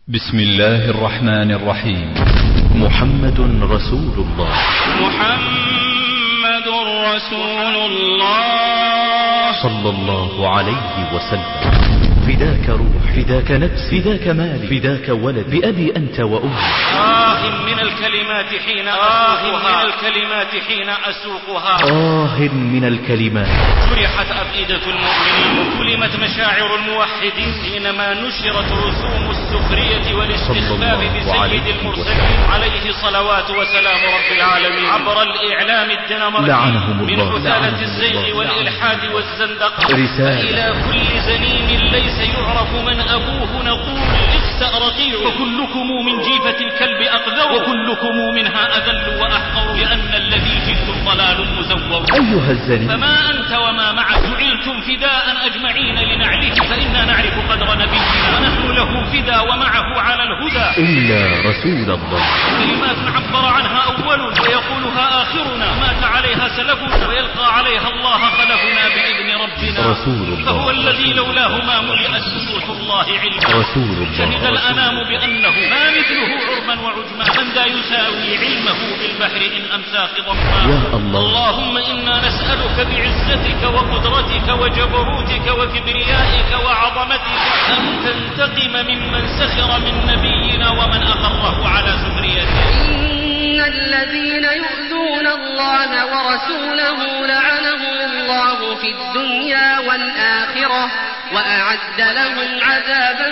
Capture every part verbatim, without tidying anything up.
بسم الله الرحمن الرحيم. محمد رسول الله. محمد رسول الله صلى الله عليه وسلم. فداك روح، فداك نفس، فداك مال، فداك ولد، بأبي أنت وأمي. آه من الكلمات حين آه من الكلمات حين أسوقها آه من الكلمات. جرحت أفئدة المؤمنين وكلمت مشاعر الموحدين حينما نشرت رسوم السخرية والاستخفاف بسيد المرسلين عليه صلوات وسلام رب العالمين عبر الإعلام الدنماركي لعنهم الله من حثالة الزيغ والإلحاد والزندقة. رسالة إلى كل زنيم ليس يعرف من أبوه نقول اخسأ رقيع وكلكم من جيفة الكلب أقذر وكلكم منها أذل وأحقر لأن الذي جئتم ضلال مزور. أيها الزني فما أنت وما معك جعلتم فداء أجمعين لنعله فإنا نعرف قدر نبينا ونحن له فدا ومعه على الهدى إلا رسول الله. كلمات عبر عنها أول ويقولها آخرنا مات عليها سلفنا ويلقى عليها الله خلفنا بإذن ربنا رسول الله. فهو الذي لولاه ما ملئت سطوح الله علما. رسول الله. شهد الأنام بأنه ما مثله عرما وعجما من ذا يساوي علمه بالبحر إن أمسى خضما. يا الله. اللهم إنا نسألك بعزتك وقدرتك وجبروتك وكبريائك وعظمتك أن تنتقم ممن سخر من نبينا ومن أقره على سخريته. إن الذين يؤذون الله ورسوله لعنهم الله في الدنيا والآخرة وأعد لهم عذابا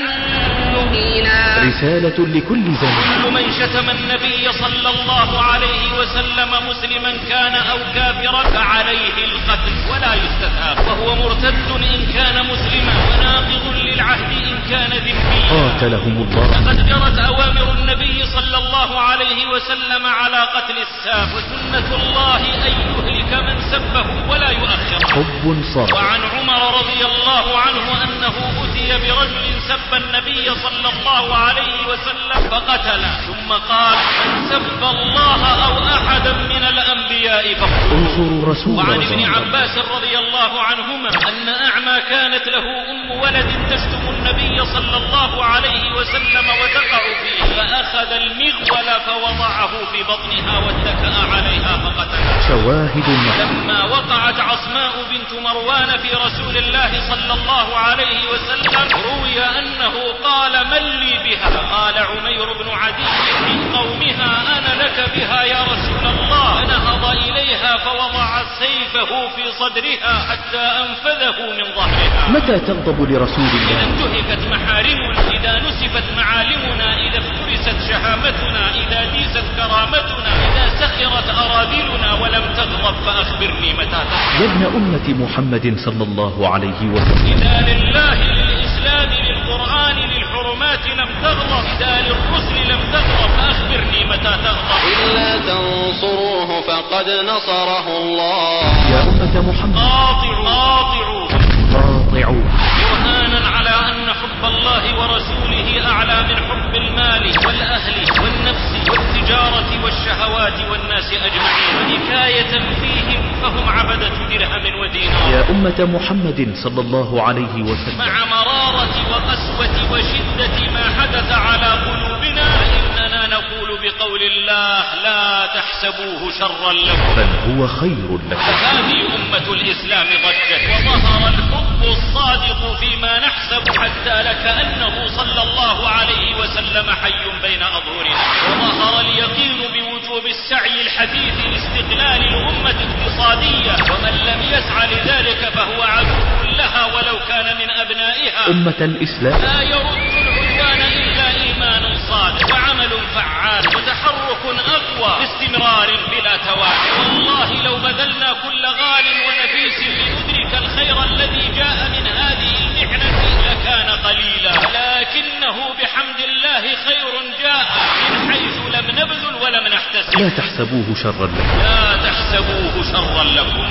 مهينا. رسالة لكل زمان. كل من شتم النبي صلى الله عليه وسلم مسلما كان أو كافرا فعليه القتل ولا يستتاب وهو مرتد إن كان مسلما وناقض للعهد إن كان ذميا. قاتلهم الله. لقد جرت أوامر النبي صلى الله عليه وسلم على قتل الساب وسنة الله أن يهلك من سبه ولا يؤخر. حب صادق. وعن عمر رضي الله عنه أنه أتي برجل سب النبي صلى الله عليه وسلم فقتله ثم قال من سب الله أو أحدا من الأنبياء انصروا رسول الله. وعن ابن عباس رضي الله عنهما أن أعمى كانت له أم ولد تشتم النبي صلى الله عليه وسلم وتقع فيه فأخذ المغول فوضعه في بطنها واتكأ عليها فقتلها. شواهد. لما وقعت عصماء بنت مروان في رسول الله صلى الله عليه وسلم روي أنه قال من لي بها قال عمير بن عدي من قومها أنا لك بها يا رسول الله فنهض إليها فوضع سيفه في صدرها حتى أنفذه من ظهرها. متى تغضب لرسول الله؟ إذا انتهكت محارمنا إذا نسفت معالمنا إذا افترست شهامتنا إذا ديست كرامتنا إذا سخرت أراذلنا ولم تغضب فأخبرني متى تغضب. يا ابن أمة محمد صلى الله عليه وسلم. إذا لله للإسلام للقرآن للحرمات لم تغضب إذا للرسل لم تغضب فأخبرني متى تغضب. إلا تنصروه فقد نصره الله. يا أمة محمد. قاطعوا قاطعوا قاطعوا. برهانا على أن حب الله ورسوله أعلى من حب المال والأهل والنفس والتجارة والشهوات والناس أجمعين ونكاية فيهم فهم عبدة درهم ودينار. يا أمة محمد صلى الله عليه وسلم. مع مرارة وقسوة وشدة ما حدث على قلوبنا فإننا نقول بقول الله لا تحسبوه شرا لكم بل هو خير لكم. هذه أمة الإسلام ضجت وظهر الحب الصادق فيما نحسب حتى لكأنه صلى الله عليه وسلم حي بين أظهرنا وظهر اليقين بوجوب السعي الحثيث لاستقلال الأمة اقتصادية ومن لم يسعى لذلك فهو عدو لها ولو كان من أبنائها. أمة الإسلام. لا يرد العدوان إلا إيمان صادق وعمل فعال وتحرك أقوى باستمرار بلا توالي. والله لو بذلنا كل غال ونفيس لندرك الخير الذي جاء من هذه المحنة لكان قليلا ولكنه بحمد الله خير جاء من حيث لم نبذل ولم نحتسب. لا تحسبوه شرا لكم. لا تحسبوه شرا لكم.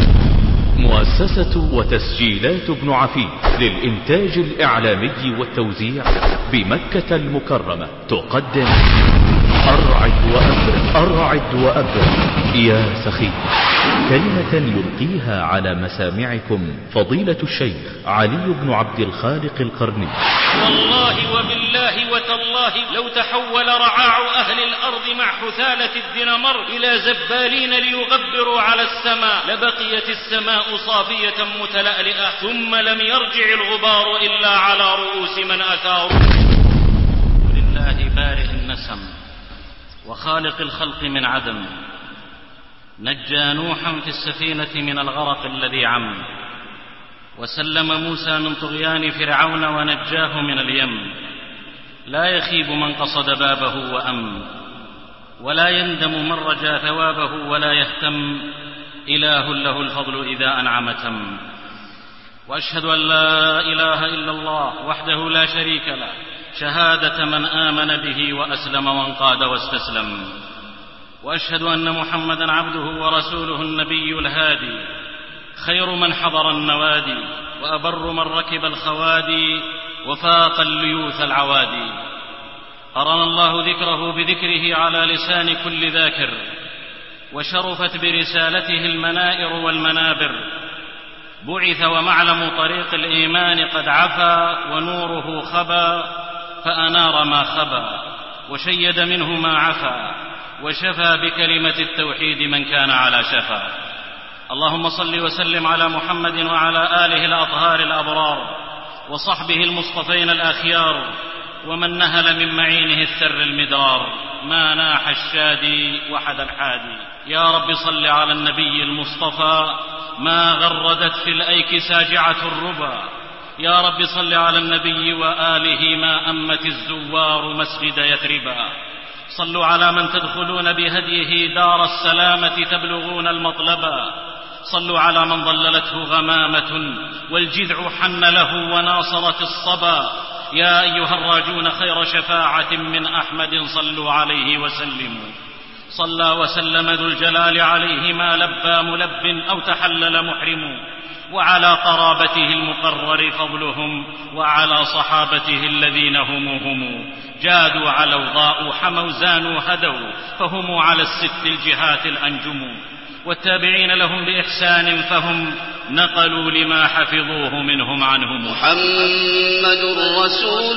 مؤسسة وتسجيلات ابن عفيف للإنتاج الإعلامي والتوزيع بمكة المكرمة تقدم أرعد وأبرد. أرعد وأبرد يا سخي. كلمة يلقيها على مسامعكم فضيلة الشيخ علي بن عبد الخالق القرني. والله وبالله وتالله لو تحول رعاع أهل الأرض مع حثالة الدنمر إلى زبالين ليغبروا على السماء لبقيت السماء صافية متلألئة، ثم لم يرجع الغبار إلا على رؤوس من أثاروا. لله بارئ النسم وخالق الخلق من عدم، نجى نوحا في السفينة من الغرق الذي عم، وسلم موسى من طغيان فرعون ونجاه من اليم. لا يخيب من قصد بابه وأم، ولا يندم من رجا ثوابه، ولا يهتم إله له الفضل إذا أنعم تم. وأشهد أن لا إله إلا الله وحده لا شريك له، شهادة من آمن به وأسلم وانقاد واستسلم. وأشهد أن محمدا عبده ورسوله النبي الهادي، خير من حضر النوادي، وأبر من ركب الخوادي، وفاق الليوث العوادي. قرن الله ذكره بذكره على لسان كل ذاكر، وشرفت برسالته المنائر والمنابر. بعث ومعلم طريق الإيمان قد عفا، ونوره خبا فأنار ما خبا، وشيد منه ما عفا، وشفى بكلمة التوحيد من كان على شفا. اللهم صل وسلم على محمد وعلى آله الأطهار الأبرار، وصحبه المصطفين الأخيار، ومن نهل من معينه الثر المدرار، ما ناح الشادي وحد الحادي. يا رب صل على النبي المصطفى، ما غردت في الأيك ساجعة الربا. يا رب صل على النبي وآله، ما أمت الزوار مسجد يثربا. صلوا على من تدخلون بهديه دار السلامة تبلغون المطلبا. صلوا على من ظللته غمامة والجذع حن له وناصرت الصبا. يا أيها الراجون خير شفاعة من أحمد صلوا عليه وسلموا. صلى وسلم ذو الجلال عليه، ما لبى ملب أو تحلل محرم. وعلى قرابته المقرر فضلهم، وعلى صحابته الذين هم هم جادوا علوا ضاءوا حموا زانوا هدوا، فهم على الست الجهات الأنجم. والتابعين لهم بإحسان فهم نقلوا لما حفظوه منهم عنهم. محمد رسول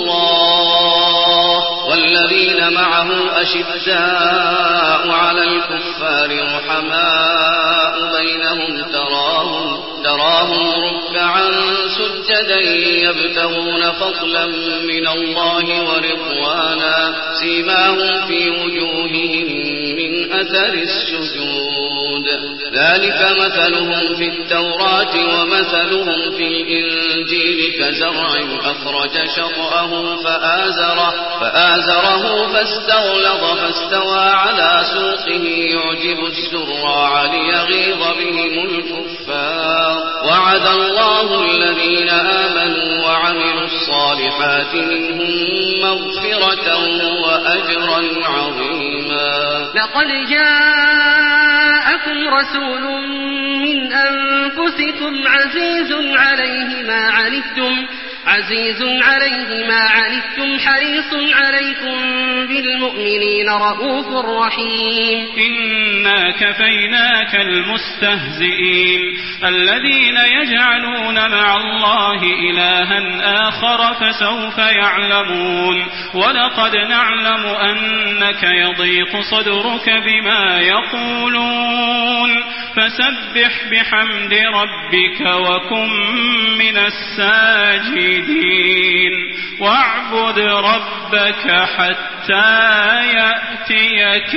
الله والذين معه أشداء على الكفار رحماء بينهم، تراهم تراهم ركعا سجدا يبتغون فضلا من الله ورضوانا، سيماهم في وجوههم من أثر السجود. ذلك مثلهم في التوراة ومثلهم في الإنجيل، كزرع أخرج شطأه فآزره, فآزره فاستغلظ فاستوى على سوقه يعجب الزراع ليغيظ بهم الكفار. وعد الله الذين آمنوا وعملوا الصالحات منهم مغفرة وأجرا عظيما. لقد جاءكم رسول من أنفسكم عزيز عليه ما عنتم عزيز عليه ما عنتم حريص عليكم بالمؤمنين رؤوف رحيم. إنا كفيناك المستهزئين الذين يجعلون مع الله إلها آخر فسوف يعلمون. ولقد نعلم أنك يضيق صدرك بما يقولون فسبح بحمد ربك وكن من الساجدين واعبد ربك حتى يأتيك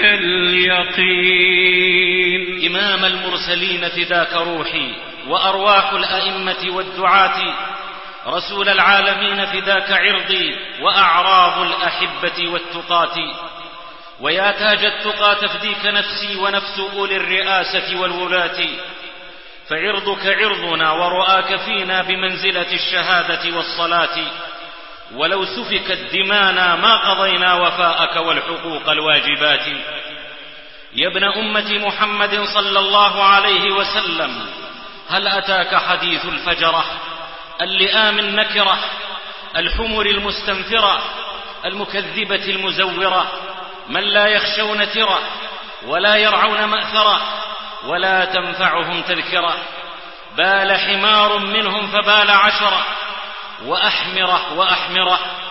اليقين. إمام المرسلين فداك روحي وأرواح الأئمة والدعاة، رسول العالمين فداك عرضي وأعراض الأحبة والتقاة. ويا تاج التقى تفديك نفسي ونفس أولي الرئاسة والولاة، فعرضك عرضنا ورؤاك فينا بمنزلة الشهادة والصلاة. ولو سفكت دمانا ما قضينا وفاءك والحقوق الواجبات. يا ابن أمة محمد صلى الله عليه وسلم، هل أتاك حديث الفجرة اللئام النكرة الحمر المستنفرة المكذبة المزورة، من لا يخشون ترى ولا يرعون مأثرة ولا تنفعهم تذكرة. بال حمار منهم فبال عشرة وأحمرة وأحمرة،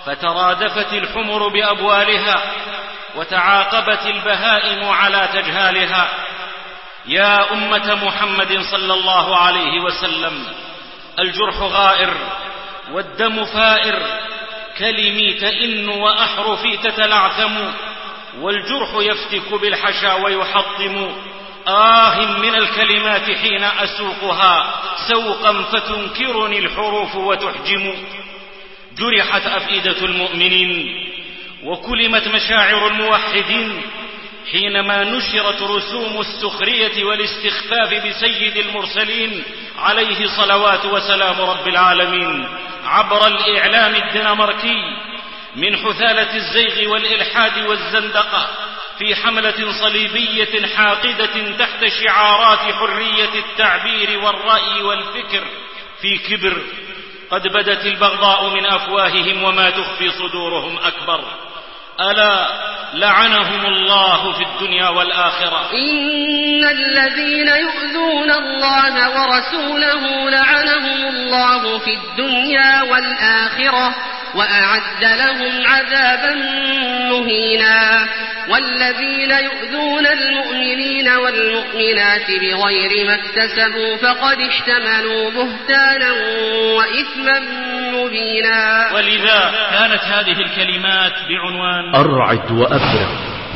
فترادفت الحمر بأبوالها وتعاقبت البهائم على تجهالها. يا أمة محمد صلى الله عليه وسلم، الجرح غائر والدم فائر، كلمي تئن وأحرفي تتلعثم، والجرح يفتك بالحشا ويحطم. آه من الكلمات حين أسوقها سوقا فتنكرني الحروف وتحجم. جرحت أفئدة المؤمنين وكلمت مشاعر الموحدين حينما نشرت رسوم السخرية والاستخفاف بسيد المرسلين عليه صلوات وسلام رب العالمين عبر الإعلام الدنماركي من حثالة الزيغ والإلحاد والزندقة في حملة صليبية حاقدة تحت شعارات حرية التعبير والرأي والفكر في كبر. قد بدت البغضاء من أفواههم وما تخفي صدورهم أكبر. ألا لعنهم الله في الدنيا والآخرة. إن الذين يؤذون الله ورسوله لعنهم الله في الدنيا والآخرة وأعد لهم عذابا مهينا. والذين يؤذون المؤمنين والمؤمنات بغير ما اكتسبوا فقد احتملوا بهتانا وإثما مبينا. ولذا كانت هذه الكلمات بعنوان أرعد وأبرق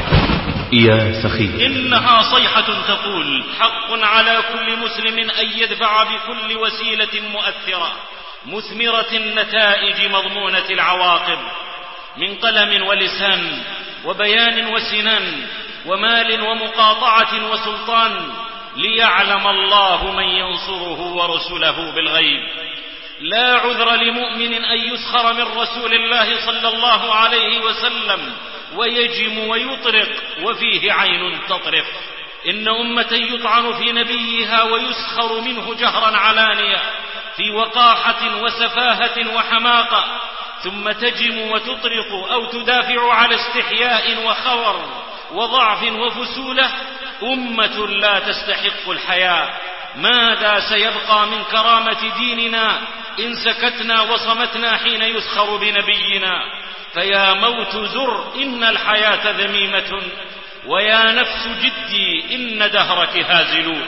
يا سخي. إنها صيحة تقول: حق على كل مسلم أن يدفع بكل وسيلة مؤثرة مثمرة النتائج مضمونة العواقب، من قلم ولسان وبيان وسنان ومال ومقاطعة وسلطان، ليعلم الله من ينصره ورسله بالغيب. لا عذر لمؤمن أن يسخر من رسول الله صلى الله عليه وسلم ويجم ويطرق وفيه عين تطرق. إن أمة يطعن في نبيها ويسخر منه جهرا علانية في وقاحة وسفاهة وحماقة، ثم تجم وتطرق أو تدافع على استحياء وخور وضعف وفسولة، أمة لا تستحق الحياة. ماذا سيبقى من كرامة ديننا إن سكتنا وصمتنا حين يسخر بنبينا؟ فيا موت زر إن الحياة ذميمة، ويا نفس جدي إن دهرك هازل.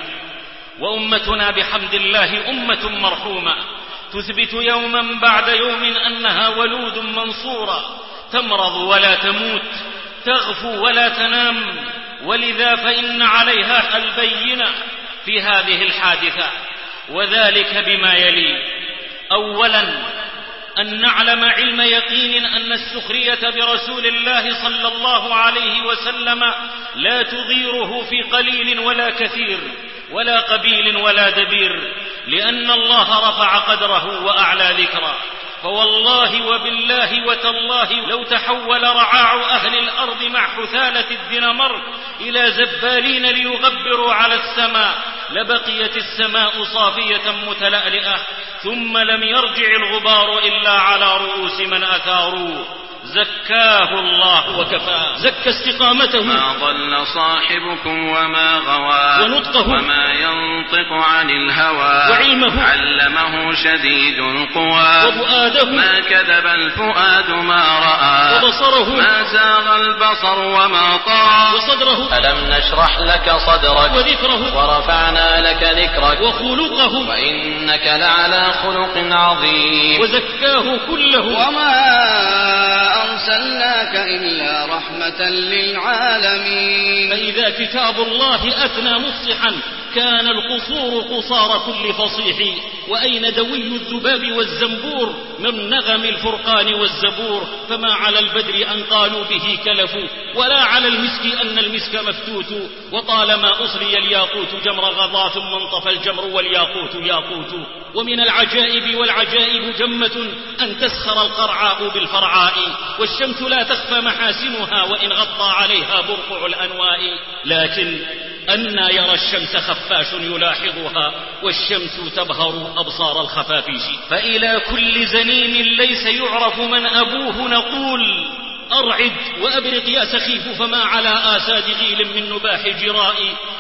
وأمتنا بحمد الله أمة مرحومة تثبت يوما بعد يوم أنها ولود منصورة، تمرض ولا تموت، تغفو ولا تنام. ولذا فإن عليها البينة في هذه الحادثة، وذلك بما يلي: أولا أن نعلم علم يقين أن السخرية برسول الله صلى الله عليه وسلم لا تضيره في قليل ولا كثير ولا قبيل ولا دبير، لأن الله رفع قدره وأعلى ذكره. فوالله وبالله وتالله لو تحول رعاع أهل الأرض مع حثالة الدنمارك إلى زبالين ليغبروا على السماء لبقيت السماء صافية متلألئة، ثم لم يرجع الغبار إلا على رؤوس من أثاروا. زكاه الله وكفاه، زكى استقامته. ما ضل صاحبكم وما غوى، ونطقه وما ينطق عن الهوى، وعلمه علمه شديد القوى، وفؤاده ما كذب الفؤاد ما رأى، وبصره ما زاغ البصر وما طغى، وصدره ألم نشرح لك صدرك، وذكره ورفعنا لك ذكرك، وخلقه وإنك لعلى خلق عظيم. وزكاه كله. وما أرسلناك إلا رحمة للعالمين. فإذا كتاب الله أثنى مفصحا كان القصور قصار كل فصيح، وأين دوي الذباب والزنبور من نغم الفرقان والزبور؟ فما على البدر أن قالوا به كلفوا، ولا على المسك أن المسك مفتوت. وطالما أصري الياقوت جمر غضا ثم انطفى الجمر والياقوت ياقوت. ومن العجائب والعجائب جمة أن تسخر القرعاء بالفرعاء، والشمس لا تخفى محاسنها وإن غطى عليها برقع الأنواء. لكن أنى يرى الشمس خفاش يلاحظها، والشمس تبهر أبصار الخفافيش. فإلى كل زنيم ليس يعرف من أبوه نقول: أرعد وأبرق يا سخيف، فما على آساد غيل من نباح جرائي.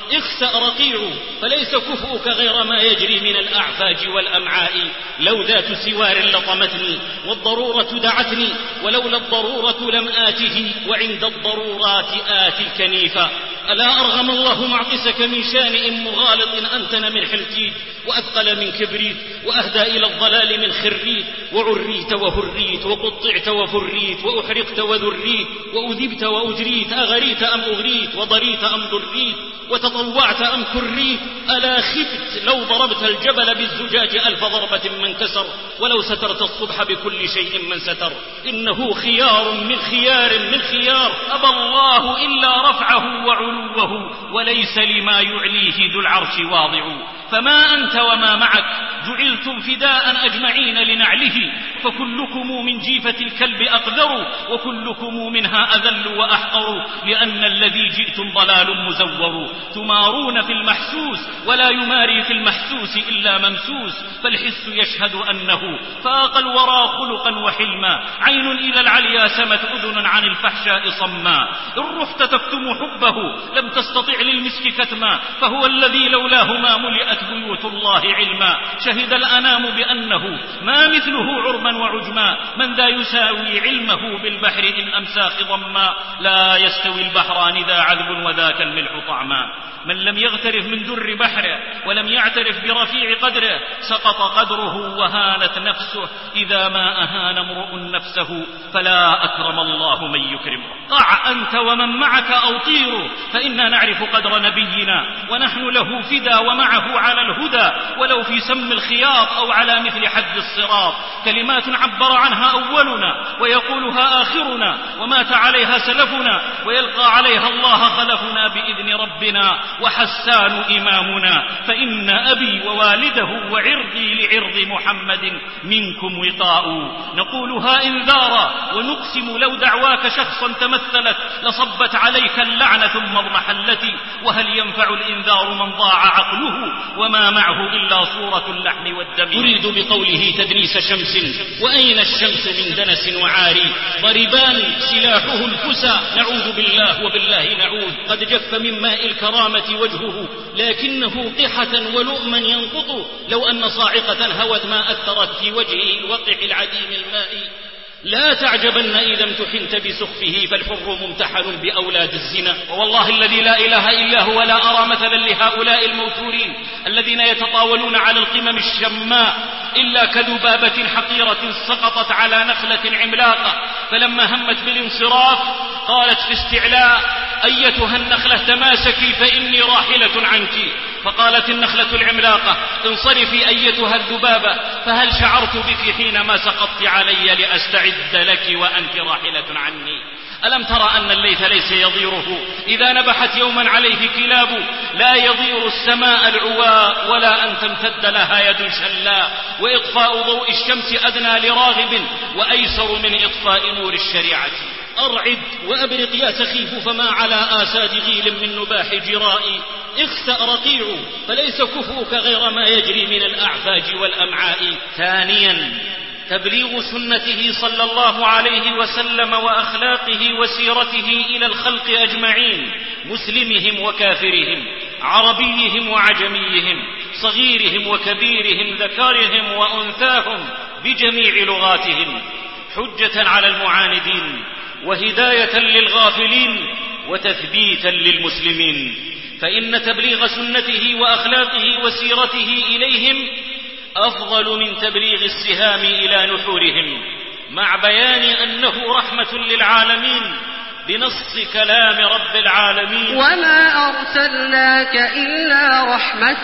اخسأ رقيع فليس كفؤك غير ما يجري من الأعفاج والأمعاء. لو ذات سوار لطمتني والضرورة دعتني، ولولا الضرورة لم آته، وعند الضرورات آتي الكنيفة. ألا أرغم الله معطسك من شانئ مغالط أنتن من حلتيت، وأثقل من كبريت، وأهدى إلى الضلال من خريت، وعريت وهريت، وقطعت وفريت، وأحرقت وذريت، وأذبت وأجريت، أغريت أم أغريت، وضريت أم ضريت، وتطوعت أم كريت. ألا خبت لو ضربت الجبل بالزجاج ألف ضربة من كسر، ولو سترت الصبح بكل شيء من ستر. إنه خيار من خيار من خيار، أبى الله إلا رفعه وعلوه، وليس لما يعليه ذو العرش واضع. فما أنت وما معك جعلتم فداء أجمعين لنعله، فكلكم من جيفة الكلب أقذر، وكلكم منها أذل وأحقر، لأن الذي جئتم ضلال مزور. تمارون في المحسوس ولا يماري في المحسوس إلا ممسوس، فالحس يشهد أنه فاق الورى خلقا وحلما، عين إلى العليا سمت أذنا عن الفحشاء صما. إن رحت تكتم حبه لم تستطع للمسك كتما، فهو الذي لولاه ما ملئت بيوت الله علما. شهد الأنام بأنه ما مثله عرما وعجما، من ذا يساوي علمه بالبحر إن أمسى خضما. لا يستوي البحران ذا عذب وذاك الملح طعما. من لم يغترف من در بحره ولم يعترف برفيع قدره، سقط قدره وهانت نفسه. إذا ما أهان امرؤ نفسه فلا أكرم الله من يكرمه. قع أنت ومن معك أو طيروا، فإنا نعرف قدر نبينا، ونحن له فدا ومعه على الهدى، ولو في سم الخياط أو على مثل حد الصراط. كلمات عبر عنها أولنا ويقولها آخرنا، ومات عليها سلفنا ويلقى عليها الله خلفنا بإذن ربنا. وحسان إمامنا، فإن أبي ووالده وعرضي لعرض محمد منكم وطاء. نقولها إنذارا ونقسم لو دعواك شخصا تمثلت، لصبت عليك اللعنة ثم اضمحلت. وهل ينفع الإنذار من ضاع عقله، وما معه إلا صورة اللحم والدم. يريد بقوله تدنيس شمس، وأين الشمس من دنس وعاري. ضربان سلاحه الكسى، نعوذ بالله وبالله نعوذ. قد جف من ماء الكرامة وجهه، لكنه قحة ولؤما ينقط. لو أن صاعقة هوت ما أثرت في وجهه الوقح العديم الماء. لا تعجبن إذا امتحنت بسخفه، فالحر ممتحن بأولاد الزنا. ووالله الذي لا إله إلا هو لا أرى مثلا لهؤلاء الموتورين الذين يتطاولون على القمم الشماء إلا كذبابة حقيرة سقطت على نخلة عملاقة، فلما همت بالانصراف قالت في استعلاء: أيتها النخلة تماسكي فإني راحلة عنك. فقالت النخلة العملاقة: انصرفي أيتها الذبابة، فهل شعرت بك حينما سقطت علي لأستعد لك وأنت راحلة عني؟ ألم ترى أن الليث ليس يضيره إذا نبحت يوما عليه كلاب؟ لا يضير السماء العواء، ولا أن تمتد لها يد شلاء. وإطفاء ضوء الشمس أدنى لراغب، وأيسر من إطفاء نور الشريعة. أرعد وأبرق يا سخيف، فما على آساد غيل من نباح جرائي. اخسأ رقيع فليس كفؤك غير ما يجري من الأعفاج والأمعاء. ثانيا تبليغ سنته صلى الله عليه وسلم وأخلاقه وسيرته إلى الخلق أجمعين، مسلمهم وكافرهم، عربيهم وعجميهم، صغيرهم وكبيرهم، ذكرهم وأنثاهم، بجميع لغاتهم، حجة على المعاندين وهداية للغافلين وتثبيتا للمسلمين. فإن تبليغ سنته وأخلاقه وسيرته إليهم أفضل من تبليغ السهام إلى نحورهم، مع بيان أنه رحمة للعالمين بنص كلام رب العالمين: وما أرسلناك إلا رحمة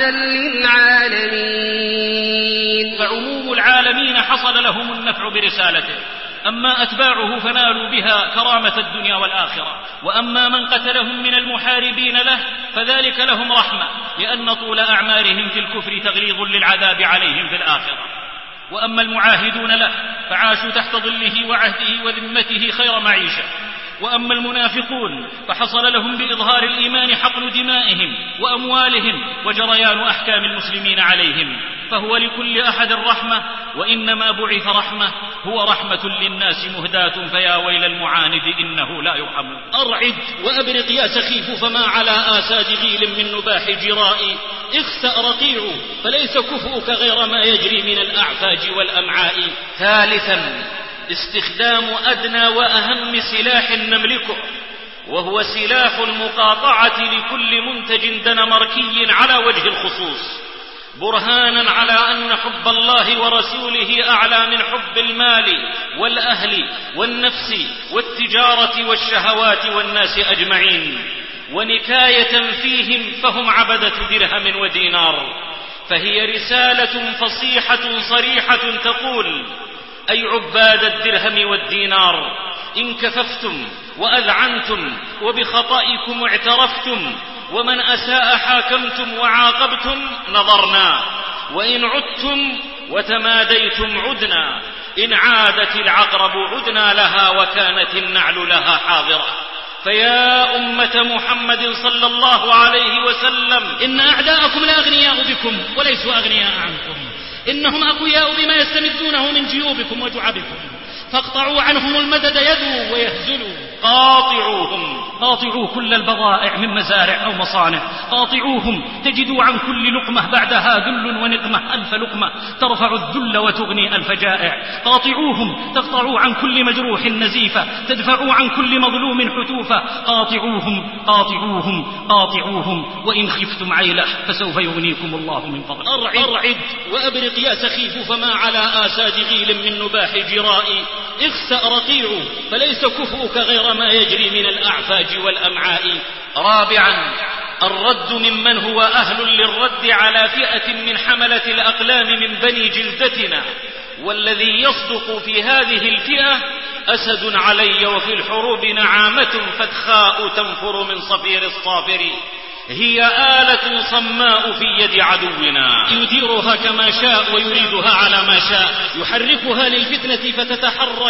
للعالمين. فعموم العالمين حصل لهم النفع برسالته، أما أتباعه فنالوا بها كرامة الدنيا والآخرة. وأما من قتلهم من المحاربين له فذلك لهم رحمة، لأن طول أعمارهم في الكفر تغليظ للعذاب عليهم في الآخرة. وأما المعاهدون له فعاشوا تحت ظله وعهده وذمته خير معيشة، وأما المنافقون فحصل لهم بإظهار الإيمان حقن دمائهم وأموالهم وجريان أحكام المسلمين عليهم، فهو لكل أحد رحمة، وإنما بعث رحمة، هو رحمة للناس مهداة، فيا ويل المعاند إنه لا يرحم. أرعد وأبرق يا سخيف، فما على آساد غيل من نباح جرائي، اخسأ رقيع فليس كفؤك غير ما يجري من الأعفاج والأمعاء. ثالثا استخدام أدنى وأهم سلاح نملكه، وهو سلاح المقاطعة لكل منتج دنماركي على وجه الخصوص، برهانا على أن حب الله ورسوله أعلى من حب المال والأهل والنفس والتجارة والشهوات والناس أجمعين، ونكاية فيهم فهم عبدة درهم ودينار. فهي رسالة فصيحة صريحة تقول: أي عباد الدرهم والدينار، إن كففتم وأذعنتم وبخطئكم اعترفتم، ومن أساء حاكمتم وعاقبتم نظرنا، وإن عدتم وتماديتم عدنا، إن عادت العقرب عدنا لها وكانت النعل لها حاضرة. فيا أمة محمد صلى الله عليه وسلم، إن أعداءكم لأغنياء بكم وليسوا أغنياء عنكم، إنهم أقوياء بما يستمدونه من جيوبكم وجعبكم، فاقطعوا عنهم المدد يدوا ويهزلوا. قاطعوهم، قاطعوا كل البضائع من مزارع أو مصانع، قاطعوهم تجدوا عن كل لقمة بعدها ذل ونقمة ألف لقمة ترفع الذل وتغني ألف جائع. قاطعوهم تقطعوا عن كل مجروح نزيفة، تدفعوا عن كل مظلوم حتوفة. قاطعوهم قاطعوهم قاطعوهم، وإن خفتم عيلة فسوف يغنيكم الله من فضله. أرعد, أرعد وأبرق يا سخيف، فما على آساد غيل من نباح جرائي، اخسأ رقيع فليس كفؤك غير ما يجري من الأعفاج والأمعاء. رابعا الرد ممن هو أهل للرد على فئة من حملة الأقلام من بني جلدتنا، والذي يصدق في هذه الفئة أسد علي وفي الحروب نعامة فتخاء تنفر من صفير الصافر، هي آلة صماء في يد عدونا يديرها كما شاء ويريدها على ما شاء، يحركها للفتنة فتتحرك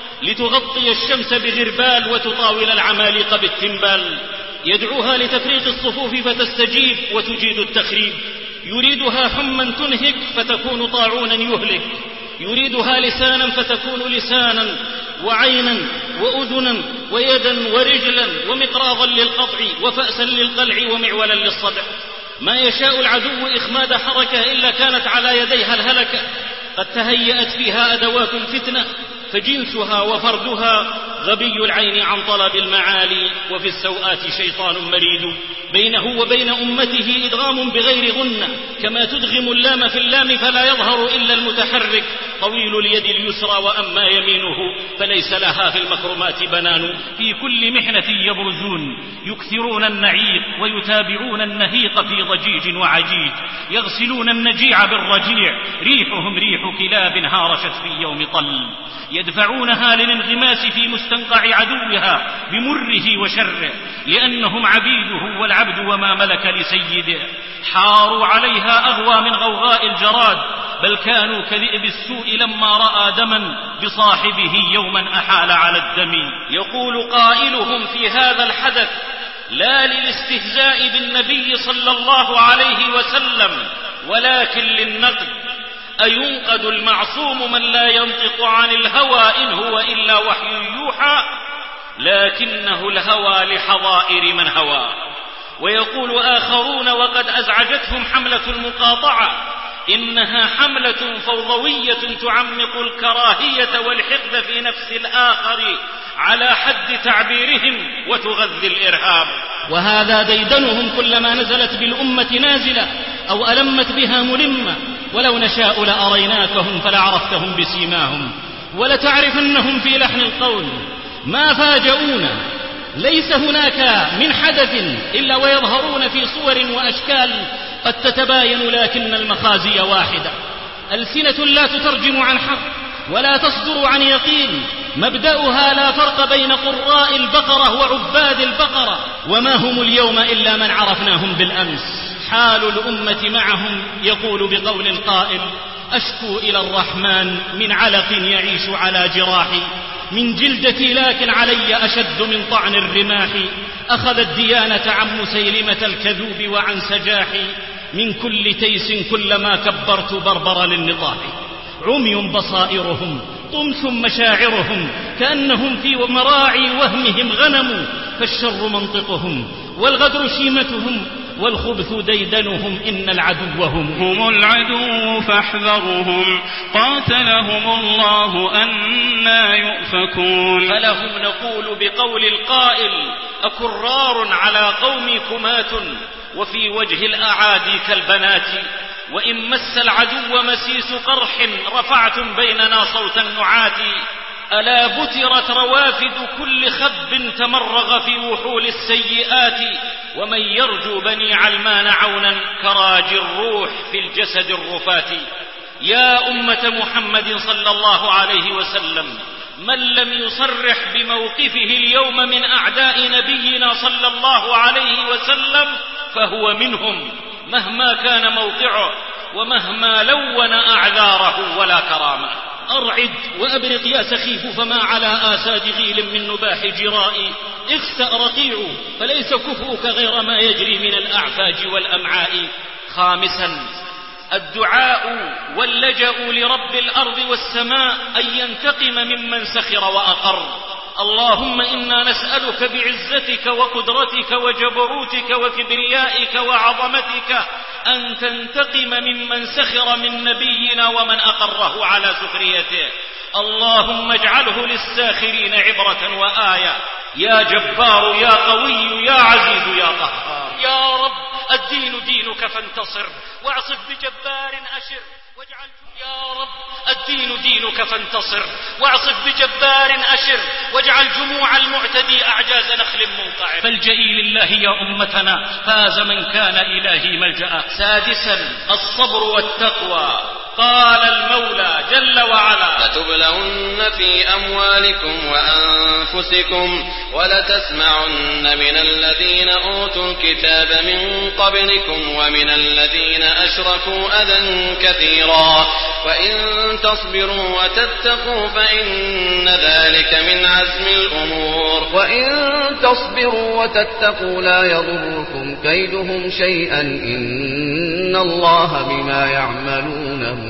لتغطي الشمس بغربال وتطاول العمالقة بالتنبال، يدعوها لتفريق الصفوف فتستجيب وتجيد التخريب، يريدها حما تنهك فتكون طاعونا يهلك، يريدها لسانا فتكون لسانا وعينا وأذنا ويدا ورجلا ومقراضا للقطع وفأسا للقلع ومعولا للصدع. ما يشاء العدو إخماد حركة إلا كانت على يديها الهلكة، قد تهيأت فيها أدوات الفتنة، فجنسها وفردها غبي العين عن طلب المعالي، وفي السوءات شيطان مريد، بينه وبين أمته إدغام بغير غنة، كما تدغم اللام في اللام فلا يظهر إلا المتحرك، طويل اليد اليسرى وأما يمينه فليس لها في المكرمات بنان. في كل محنة يبرزون، يكثرون النعيق ويتابعون النهيق في ضجيج وعجيج، يغسلون النجيع بالرجيع، ريحهم ريح كلاب هارشت في يوم طل، يدفعونها للانغماس في مستنقع عدوها بمره وشره، لأنهم عبيده والعبد وما ملك لسيده، حاروا عليها أغوى من غوغاء الجراد، بل كانوا كذئب السوء لما رأى دما بصاحبه يوما أحال على الدم. يقول قائلهم في هذا الحدث لا للاستهزاء بالنبي صلى الله عليه وسلم ولكن للنقد: أينقد المعصوم من لا ينطق عن الهوى إن هو إلا وحي يوحى؟ لكنه الهوى لحظائر من هوى. ويقول آخرون وقد أزعجتهم حملة المقاطعة: إنها حملة فوضوية تعمق الكراهية والحقد في نفس الآخر على حد تعبيرهم وتغذي الإرهاب. وهذا ديدنهم كلما نزلت بالأمة نازلة أو ألمت بها ملمة، ولو نشاء لأريناكهم فلعرفتهم بسيماهم ولتعرفنهم في لحن القول. ما فاجؤونا، ليس هناك من حدث إلا ويظهرون في صور وأشكال قد تتباين، لكن المخازي واحدة. ألسنة لا تترجم عن حق ولا تصدر عن يقين، مبدأها لا فرق بين قراء البقرة وعباد البقرة، وما هم اليوم إلا من عرفناهم بالأمس. حال الأمة معهم يقول بقول القائل: أشكو إلى الرحمن من علق يعيش على جراحي، من جلدتي لكن علي أشد من طعن الرماح. أخذ الديانة عن مسيلمة الكذوب وعن سجاحي، من كل تيس كلما كبرت بربر للنطاح. عمي بصائرهم طمس مشاعرهم، كأنهم في مراعي وهمهم غنم، فالشر منطقهم والغدر شيمتهم والخبث ديدنهم، إن العدو هم هم العدو فاحذرهم قاتلهم الله أنى يؤفكون. فلهم نقول بقول القائل أكرار على قومي كمات، وفي وجه الأعادي كالبنات، وإن مس العدو مسيس قرح رفعتم بيننا صوت النعات. ألا بترت روافد كل خب تمرغ في وحول السيئات، ومن يرجو بني علمان عونا كراج الروح في الجسد الرفات. يا أمة محمد صلى الله عليه وسلم، من لم يصرح بموقفه اليوم من أعداء نبينا صلى الله عليه وسلم فهو منهم، مهما كان موقعه ومهما لون أعذاره ولا كرامة. أرعد وأبرق يا سخيف، فما على آساد غيل من نباح جرائي. اخسأ رقيع فليس كفؤك غير ما يجري من الأعفاج والأمعاء. خامسا الدعاء واللجأ لرب الأرض والسماء أن ينتقم ممن سخر وأقر. اللهم إنا نسألك بعزتك وقدرتك وجبروتك وكبريائك وعظمتك أن تنتقم ممن سخر من نبينا ومن أقره على سخريته. اللهم اجعله للساخرين عبرة وآية. يا جبار يا قوي يا عزيز يا قهار. يا رب الدين دينك فانتصر، واعصف بجبار أشر واجعل. يا رب الدين دينك فانتصر، واعصف بجبار أشر واجعل جموع المعتدي أعجاز نخل منقعر. فالجئي لله يا أمتنا، فاز من كان إلهي ملجأ. سادسا الصبر والتقوى. قال المولى جل وعلا لتبلون في أموالكم وأنفسكم ولتسمعن من الذين أوتوا الكتاب من قبلكم ومن الذين أشركوا أذى كثيرا، وإن تصبروا وتتقوا فإن ذلك من عزم الأمور. وإن تصبروا وتتقوا لا يضركم كيدهم شيئا، إن الله بما يعملون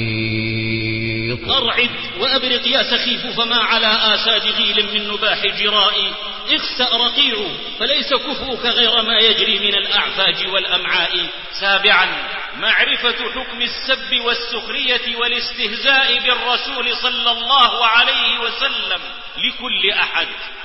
محيط. أرعد وأبرق يا سخيف، فما على آساد غيل من نباح جرائي. اخسأ رقيع فليس كفؤك غير ما يجري من الأعفاج والأمعاء. سابعا معرفة حكم السب والسخرية والاستهزاء بالرسول صلى الله عليه وسلم لكل أحد.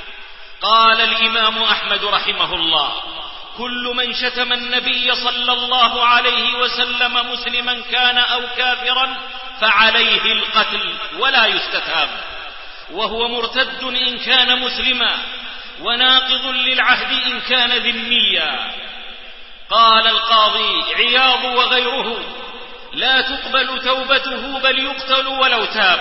قال الإمام أحمد رحمه الله كل من شتم النبي صلى الله عليه وسلم مسلما كان أو كافرا فعليه القتل ولا يستتاب، وهو مرتد إن كان مسلما وناقض للعهد إن كان ذميا. قال القاضي عياض وغيره لا تقبل توبته بل يقتل ولو تاب،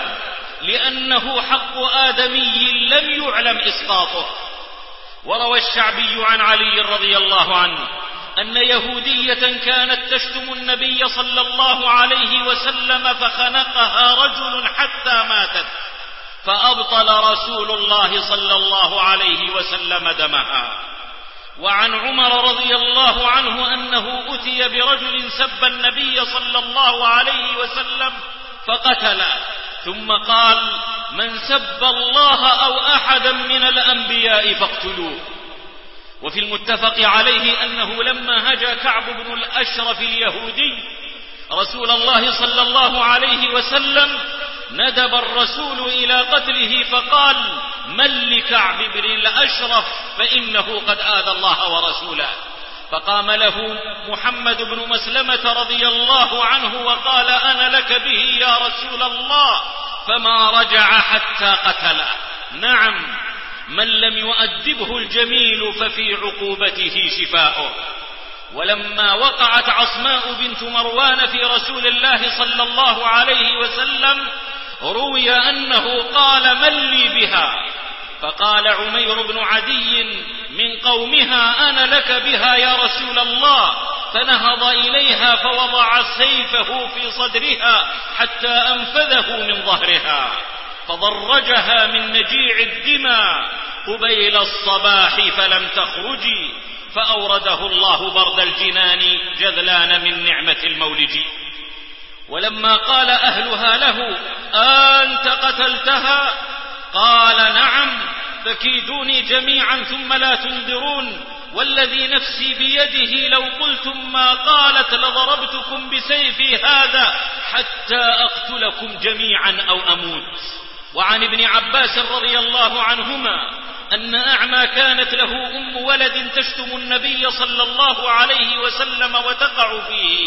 لأنه حق آدمي لم يعلم إسقاطه. وروى الشعبي عن علي رضي الله عنه أن يهودية كانت تشتم النبي صلى الله عليه وسلم فخنقها رجل حتى ماتت، فأبطل رسول الله صلى الله عليه وسلم دمها. وعن عمر رضي الله عنه أنه أتي برجل سب النبي صلى الله عليه وسلم فقتله، ثم قال من سب الله أو أحدا من الأنبياء فاقتلوه. وفي المتفق عليه أنه لما هجا كعب بن الأشرف اليهودي رسول الله صلى الله عليه وسلم ندب الرسول إلى قتله فقال من لكعب بن الأشرف فإنه قد آذى الله ورسوله. فقام له محمد بن مسلمة رضي الله عنه وقال أنا لك به يا رسول الله، فما رجع حتى قتله. نعم، من لم يؤدبه الجميل ففي عقوبته شفاؤه. ولما وقعت عصماء بنت مروان في رسول الله صلى الله عليه وسلم روي أنه قال من لي بها، فقال عمير بن عدي من قومها أنا لك بها يا رسول الله، فنهض إليها فوضع سيفه في صدرها حتى أنفذه من ظهرها. فضرجها من نجيع الدماء قبيل الصباح فلم تخرجي، فأورده الله برد الجنان جذلان من نعمة المولج. ولما قال أهلها له: أنت قتلتها؟ قال: نعم، فكيدوني جميعا ثم لا تنذرون، والذي نفسي بيده لو قلتم ما قالت لضربتكم بسيفي هذا حتى أقتلكم جميعا أو أموت. وعن ابن عباس رضي الله عنهما أن أعمى كانت له أم ولد تشتم النبي صلى الله عليه وسلم وتقع فيه،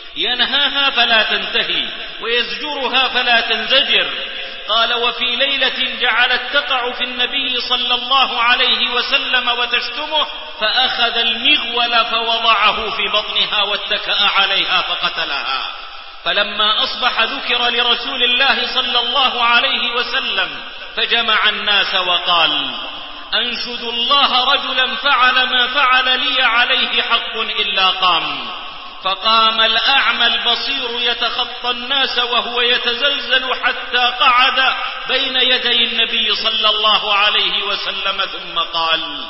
ينهاها فلا تنتهي ويزجرها فلا تنزجر. قال: وفي ليلة جعلت تقع في النبي صلى الله عليه وسلم وتشتمه، فأخذ المغول فوضعه في بطنها واتكأ عليها فقتلها. فلما أصبح ذكر لرسول الله صلى الله عليه وسلم فجمع الناس وقال: أنشد الله رجلا فعل ما فعل لي عليه حق إلا قام. فقام الأعمى البصير يتخطى الناس وهو يتزلزل حتى قعد بين يدي النبي صلى الله عليه وسلم ثم قال: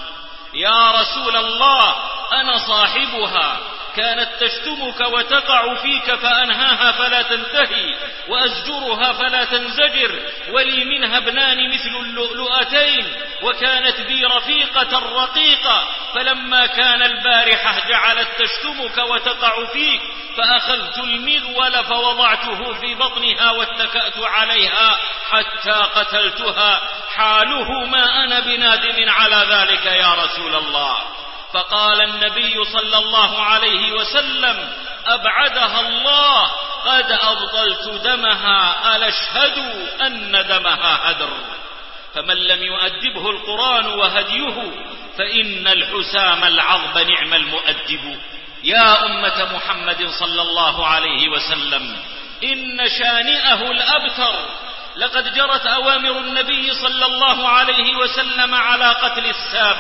يا رسول الله، أنا صاحبها، كانت تشتمك وتقع فيك فأنهاها فلا تنتهي وأزجرها فلا تنزجر، ولي منها ابنان مثل اللؤلؤتين، وكانت بي رفيقة رقيقة، فلما كان البارحة جعلت تشتمك وتقع فيك، فأخذت المغول فوضعته في بطنها واتكأت عليها حتى قتلتها، حاله ما أنا بنادم على ذلك يا رسول الله. فقال النبي صلى الله عليه وسلم: أبعدها الله، قد أبطلت دمها، ألا اشهدوا أن دمها هدر. فمن لم يؤدبه القرآن وهديه فإن الحسام العظب نعم المؤدب. يا أمة محمد صلى الله عليه وسلم، إن شانئه الأبتر. لقد جرت أوامر النبي صلى الله عليه وسلم على قتل الساب،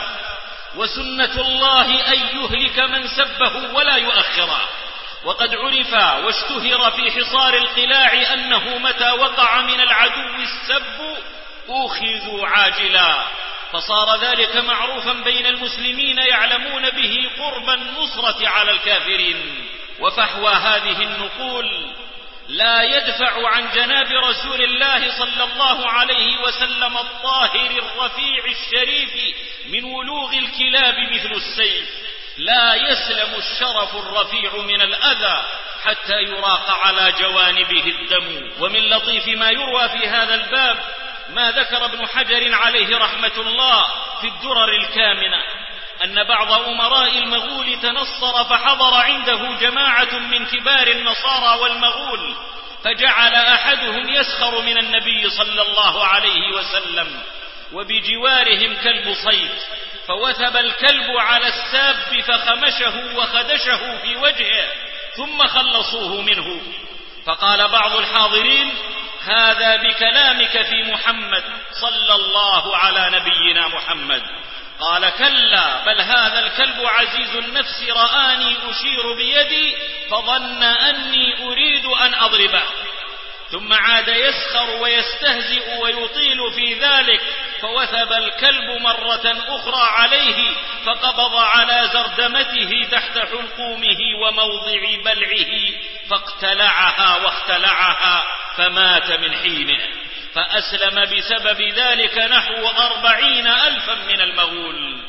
وسنة الله أن يهلك من سبه ولا يؤخره. وقد عرف واشتهر في حصار القلاع أنه متى وقع من العدو السب أخذوا عاجلا، فصار ذلك معروفا بين المسلمين يعلمون به قرب النصرة على الكافرين. وفحوى هذه النقول لا يدفع عن جناب رسول الله صلى الله عليه وسلم الطاهر الرفيع الشريف من ولوغ الكلاب مثل السيف. لا يسلم الشرف الرفيع من الأذى حتى يراق على جوانبه الدم. ومن لطيف ما يروى في هذا الباب ما ذكر ابن حجر عليه رحمة الله في الدرر الكامنة أن بعض أمراء المغول تنصر فحضر عنده جماعة من كبار النصارى والمغول، فجعل أحدهم يسخر من النبي صلى الله عليه وسلم، وبجوارهم كلب صيد، فوثب الكلب على الساب فخمشه وخدشه في وجهه ثم خلصوه منه. فقال بعض الحاضرين: هذا بكلامك في محمد صلى الله على نبينا محمد. قال: كلا، بل هذا الكلب عزيز النفس رآني أشير بيدي فظن أني أريد أن أضربه. ثم عاد يسخر ويستهزئ ويطيل في ذلك، فوثب الكلب مرة أخرى عليه فقبض على زردمته تحت حلقومه وموضع بلعه فاقتلعها واختلعها فمات من حينه. فأسلم بسبب ذلك نحو أربعين ألفا من المغول.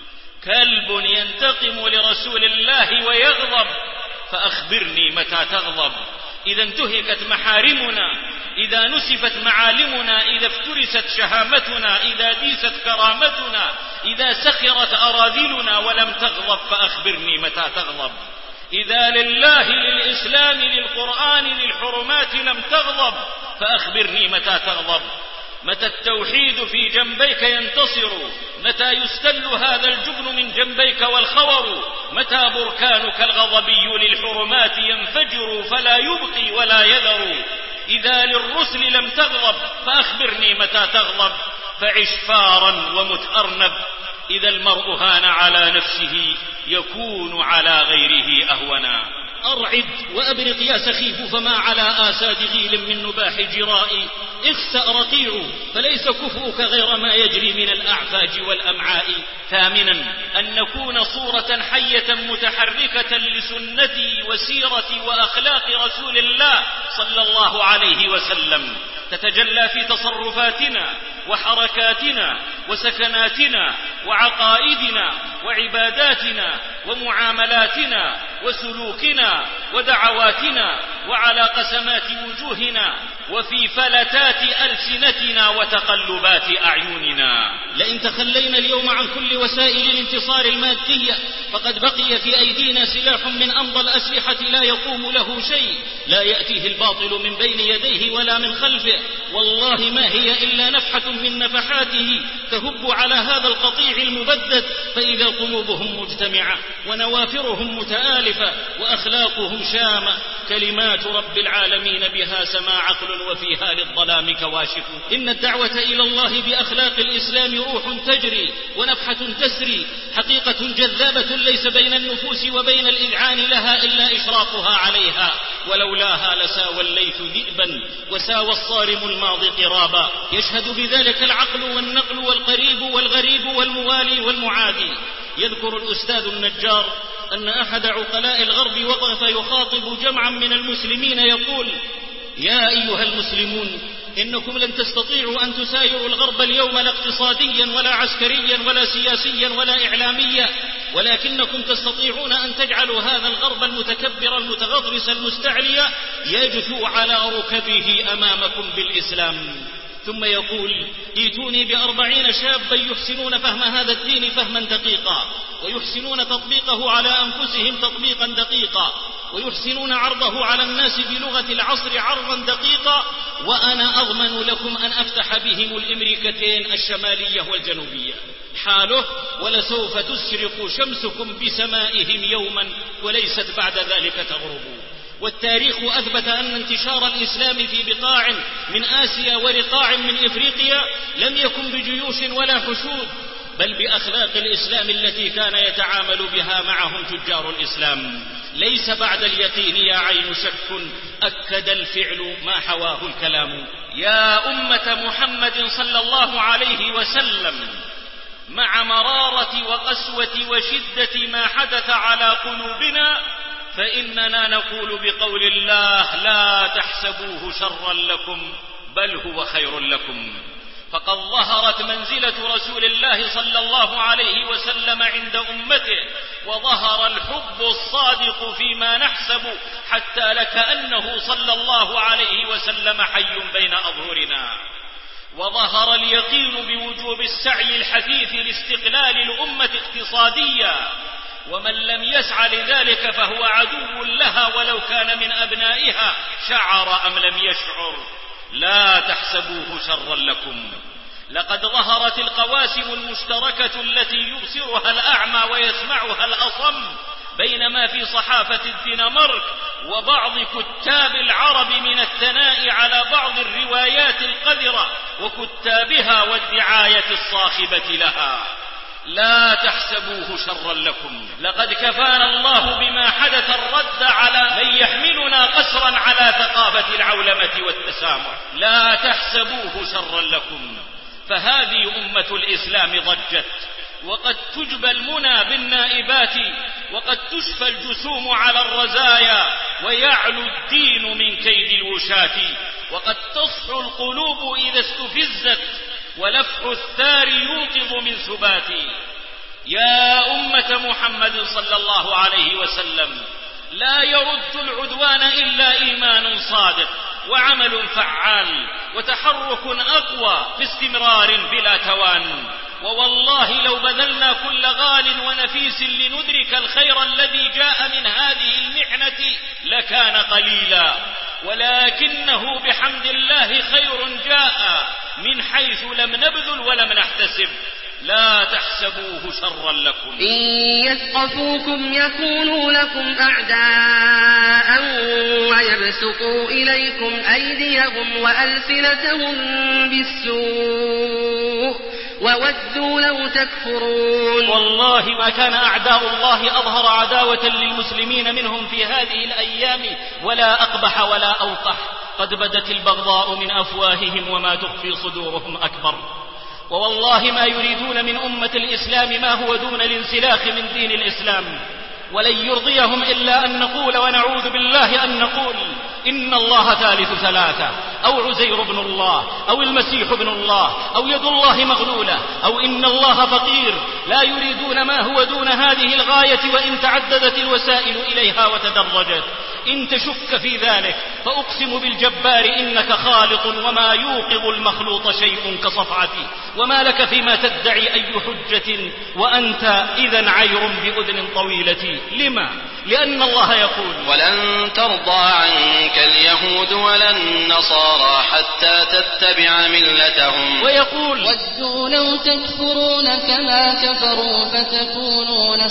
كلب ينتقم لرسول الله ويغضب، فأخبرني متى تغضب؟ إذا انتهكت محارمنا، إذا نسفت معالمنا، إذا افترست شهامتنا، إذا ديست كرامتنا، إذا سخرت أراذلنا ولم تغضب، فأخبرني متى تغضب؟ إذا لله، للإسلام، للقرآن، للحرمات لم تغضب، فأخبرني متى تغضب؟ متى التوحيد في جنبيك ينتصر؟ متى يستل هذا الجبن من جنبيك والخور؟ متى بركانك الغضبي للحرمات ينفجر فلا يبقي ولا يذر؟ إذا للرسل لم تغضب، فأخبرني متى تغضب؟ فعش فارا ومت أرنب. إذا المرء هان على نفسه يكون على غيره أهونا. أرعد وأبرق يا سخيف فما على آساد غيل من نباح جرائي. اخسأ رقيع فليس كفؤك غير ما يجري من الأعفاج والأمعاء. ثامنا أن نكون صورة حية متحركة لسنتي وسيرتي وأخلاق رسول الله صلى الله عليه وسلم، تتجلى في تصرفاتنا وحركاتنا وسكناتنا وعقائدنا وعباداتنا ومعاملاتنا وسلوكنا ودعواتنا وعلى قسمات وجوهنا وفي فلتات ألسنتنا وتقلبات أعيننا. لئن تخلينا اليوم عن كل وسائل الانتصار المادية فقد بقي في أيدينا سلاح من أمضى الأسلحة لا يقوم له شيء، لا يأتيه الباطل من بين يديه ولا من خلفه، والله ما هي إلا نفحة من نفحاته تهب على هذا القطيع المبدد، فإذا قلوبهم مجتمعة ونوافرهم متآلفة وأخلاقهم شامة. كلمات رب العالمين بها سما عقل وفيها للظلام كواشف. إن الدعوة إلى الله بأخلاق الإسلام روح تجري ونفحة تسري، حقيقة جذابة ليس بين النفوس وبين الإذعان لها إلا إشراقها عليها، ولولاها لساوى الليث ذئبا وساوى الصارم الماضي قرابا. يشهد بذلك العقل والنقل والقريب والغريب والموالي والمعادي. يذكر الأستاذ النجار أن أحد عقلاء الغرب وقف يخاطب جمعا من المسلمين يقول: يا أيها المسلمون، إنكم لن تستطيعوا أن تسايروا الغرب اليوم لا اقتصاديا ولا عسكريا ولا سياسيا ولا إعلاميا، ولكنكم تستطيعون أن تجعلوا هذا الغرب المتكبر المتغطرس المستعلي يجثو على ركبه أمامكم بالإسلام. ثم يقول: ائتوني بأربعين شابا يحسنون فهم هذا الدين فهما دقيقا، ويحسنون تطبيقه على أنفسهم تطبيقا دقيقا، ويحسنون عرضه على الناس بلغة العصر عرضا دقيقا، وأنا أضمن لكم أن أفتح بهم الأمريكتين الشمالية والجنوبية. حاله: ولسوف تشرق شمسكم بسمائهم يوما وليست بعد ذلك تغرب. والتاريخ أثبت أن انتشار الإسلام في بقاع من آسيا ورقاع من إفريقيا لم يكن بجيوش ولا حشود، بل بأخلاق الإسلام التي كان يتعامل بها معهم تجار الإسلام. ليس بعد اليقين يا عين شك، أكد الفعل ما حواه الكلام. يا أمة محمد صلى الله عليه وسلم، مع مرارة وقسوة وشدة ما حدث على قلوبنا فإننا نقول بقول الله: لا تحسبوه شرا لكم بل هو خير لكم. فقد ظهرت منزلة رسول الله صلى الله عليه وسلم عند أمته، وظهر الحب الصادق فيما نحسب، حتى لكأنه صلى الله عليه وسلم حي بين أظهرنا. وظهر اليقين بوجوب السعي الحثيث لاستقلال الأمة اقتصاديا، ومن لم يسعى لذلك فهو عدو لها ولو كان من أبنائها، شعر أم لم يشعر. لا تحسبوه شرا لكم. لقد ظهرت القواسم المشتركة التي يبصرها الأعمى ويسمعها الأصم بينما في صحافة الدنمارك وبعض كتاب العرب من الثناء على بعض الروايات القذرة وكتابها والدعاية الصاخبة لها. لا تحسبوه شرا لكم. لقد كفانا الله بما حدث الرد على من يحملنا قسرا على ثقافة العولمة والتسامح. لا تحسبوه شرا لكم، فهذه أمة الإسلام ضجت، وقد تجبى المنى بالنائبات، وقد تشفى الجسوم على الرزايا، ويعلو الدين من كيد الوشاة، وقد تصحو القلوب إذا استفزت، ولفح الثار يوقظ من ثباتي. يا أمة محمد صلى الله عليه وسلم، لا يرد العدوان إلا إيمان صادق وعمل فعال وتحرك أقوى في استمرار بلا توان. ووالله لو بذلنا كل غال ونفيس لندرك الخير الذي جاء من هذه المحنة لكان قليلا، ولكنه بحمد الله خير جاء من حيث لم نبذل ولم نحتسب. لا تحسبوه شرا لكم. إن يثقفوكم يكونوا لكم أعداء ويبسطوا إليكم أيديهم وألسنتهم بالسوء وودوا لو تكفرون. والله ما كان أعداء الله أظهر عداوة للمسلمين منهم في هذه الأيام ولا أقبح ولا أوقح. قد بدت البغضاء من أفواههم وما تخفي صدورهم أكبر. ووالله ما يريدون من أمة الإسلام ما هو دون الانسلاخ من دين الإسلام، ولن يرضيهم إلا أن نقول ونعوذ بالله أن نقول إن الله ثالث ثلاثة، أو عزير بن الله، أو المسيح بن الله، أو يد الله مغلولة، أو إن الله فقير. لا يريدون ما هو دون هذه الغاية وإن تعددت الوسائل إليها وتدرجت. إن تشك في ذلك فأقسم بالجبار إنك خالط، وما يوقظ المخلوط شيء كصفعته، وما لك فيما تدعي أي حجة وأنت إذن عير بأذن طويلة. لما؟ لأن الله يقول: ولن ترضى عنك اليهود ولا النصارى حتى تتبع ملتهم. ويقول: ودوا لو تكفرون كما كفروا فتكونون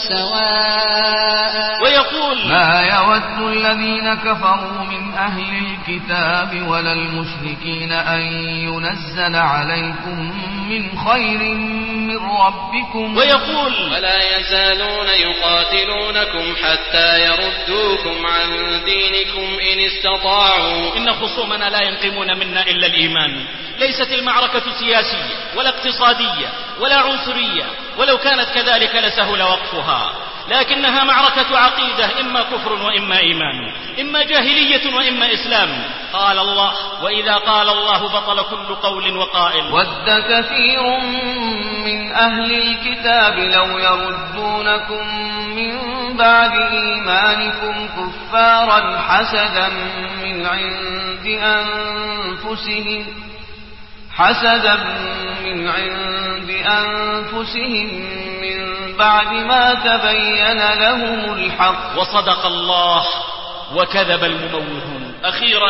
سواء. ويقول: ما يود الذين كفروا من أهل الكتاب ولا المشركين أن ينزل عليكم من خير من ربكم. ويقول: ولا يزالون يقاتلونكم حتى يردوكم عن دينكم إن استطاعوا. إن خصومنا لا ينقمون منا إلا الإيمان. ليست المعركة سياسية ولا اقتصادية ولا عنصرية، ولو كانت كذلك لسهل وقفها، لكنها معركة عقيدة، إما كفر وإما إيمان، إما جاهلية وإما إسلام. قال الله: وإذا قال الله بطل كل قول وقائل. ود كثير من أهل الكتاب لو يردونكم من بعد إيمانكم كفارا حسدا من عند أنفسهم حسدا من عند أنفسهم من بعد ما تبين لهم الحق. وصدق الله وكذب المموهون. أخيرا،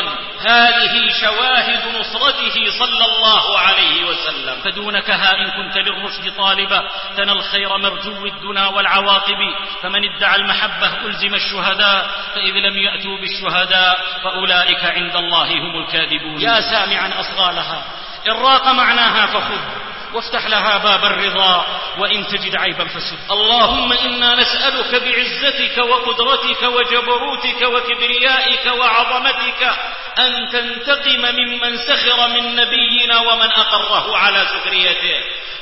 هذه شواهد نصرته صلى الله عليه وسلم، فدونكها إن كنت للرشد طالبا تنى الخير مرجو الدنا والعواقب. فمن ادعى المحبة ألزم الشهداء، فإذ لم يأتوا بالشهداء فأولئك عند الله هم الكاذبون. يا سامعا أصغالها، إن راق معناها فخذ وافتح لها باب الرضا، وإن تجد عيبا فسد. اللهم إنا نسألك بعزتك وقدرتك وجبروتك وكبريائك وعظمتك أن تنتقم ممن سخر من نبينا ومن أقره على سخريته.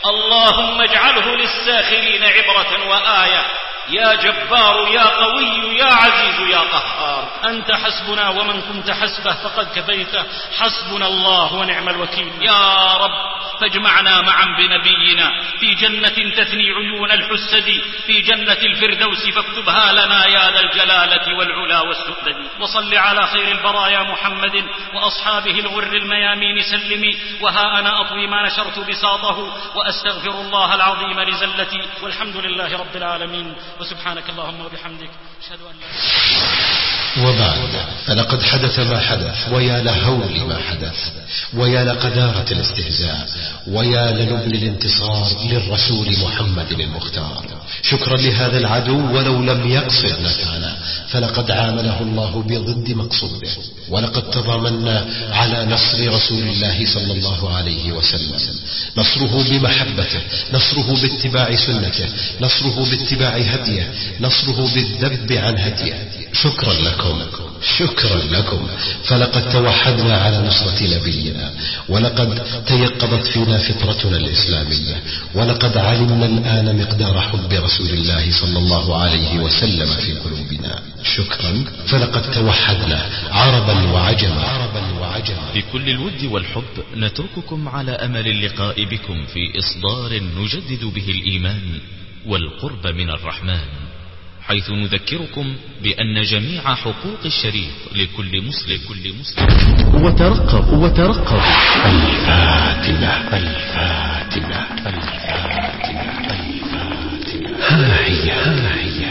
اللهم اجعله للساخرين عبرة وآية. يا جبار يا قوي يا عزيز يا قهار، أنت حسبنا ومن كنت حسبه فقد كفيته. حسبنا الله ونعم الوكيل. يا رب فاجمعنا معا بنبينا في جنة تثني عيون الحسد، في جنة الفردوس فاكتبها لنا يا ذا الجلالة والعلا والسؤدد. وصل على خير البرايا محمد وأصحابه الغر الميامين سلمي. وها أنا أطوي ما نشرت بساطه وأستغفر الله العظيم لزلتي، والحمد لله رب العالمين، وسبحانك اللهم وبحمدك أشهد أن لا إله إلا أنت. وبعد، فلقد حدث ما حدث، ويا لهول ما حدث، ويا لقدارة الاستهزاء، ويا لنبل الانتصار للرسول محمد المختار. شكرا لهذا العدو ولو لم يقصد نفعنا، فلقد عامله الله بضد مقصوده. ولقد تضامنا على نصر رسول الله صلى الله عليه وسلم، نصره بمحبته، نصره باتباع سنته، نصره باتباع هديه، نصره بالذب عن هديه. شكرا لكم، شكرا لكم، فلقد توحدنا على نصرة نبينا، ولقد تيقظت فينا فطرتنا الإسلامية، ولقد علمنا الآن مقدار حب رسول الله صلى الله عليه وسلم في قلوبنا. شكرا، فلقد توحدنا عربا وعجما عربا وعجما. بكل الود والحب نترككم على أمل اللقاء بكم في إصدار نجدد به الإيمان والقرب من الرحمن، حيث نذكركم بأن جميع حقوق الشريف لكل مسلم. كل مسلم. وترقب وترقب الفاتنة الفاتنة الفاتنة الفاتنة. ها هي ها هي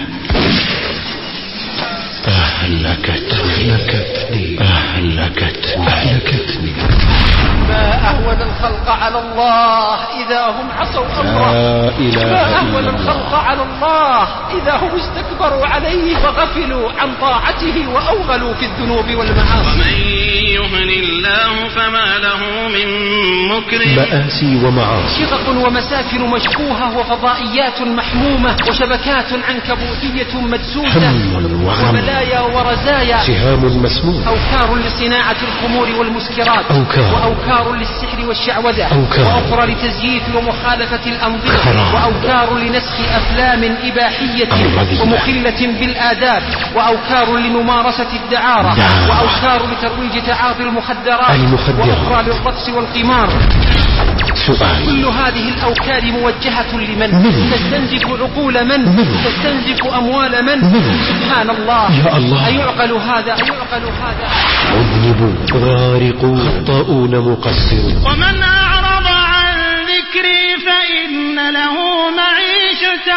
أهلكت أهلكتني أهلكتني أهلكتني. ما أهون الخلق الخلق على الله إذا هم عصوا أمره. ما أهون الخلق على الله إذا هم استكبروا عليه وغفلوا عن طاعته وأوغلوا في الذنوب والمعاصي. ومن يهن الله فما له من مكرم. مآسي ومعاصي، شقق ومساكن مشبوهة وفضائيات محمومة وشبكات عنكبوتية مدسوسة وبلايا ورزايا، سهام مسموم، أوكار لصناعة الخمور والمسكرات، أوكار، وأوكار للسحر والشعوذة، أوكار، وأخرى لتزييف ومخالفة الأنظمة، وأوكار لنسخ أفلام إباحية ومخلة بالآداب، وأوكار لممارسة الدعارة، وأوكار لترويج تعاطي المخدرات، وأخرى للرقص والقمار. سؤال: كل هذه الأوكار موجهة لمن؟ من؟ تستنزف عقول من؟ من؟ تستنزف أموال من؟ من؟ سبحان الله. يا الله، أيعقل هذا؟ أيعقل هذا؟ مذنبون، غارقون، خطاؤون، مقصرون. ومن أعرض عن ذكري فإن له معيشة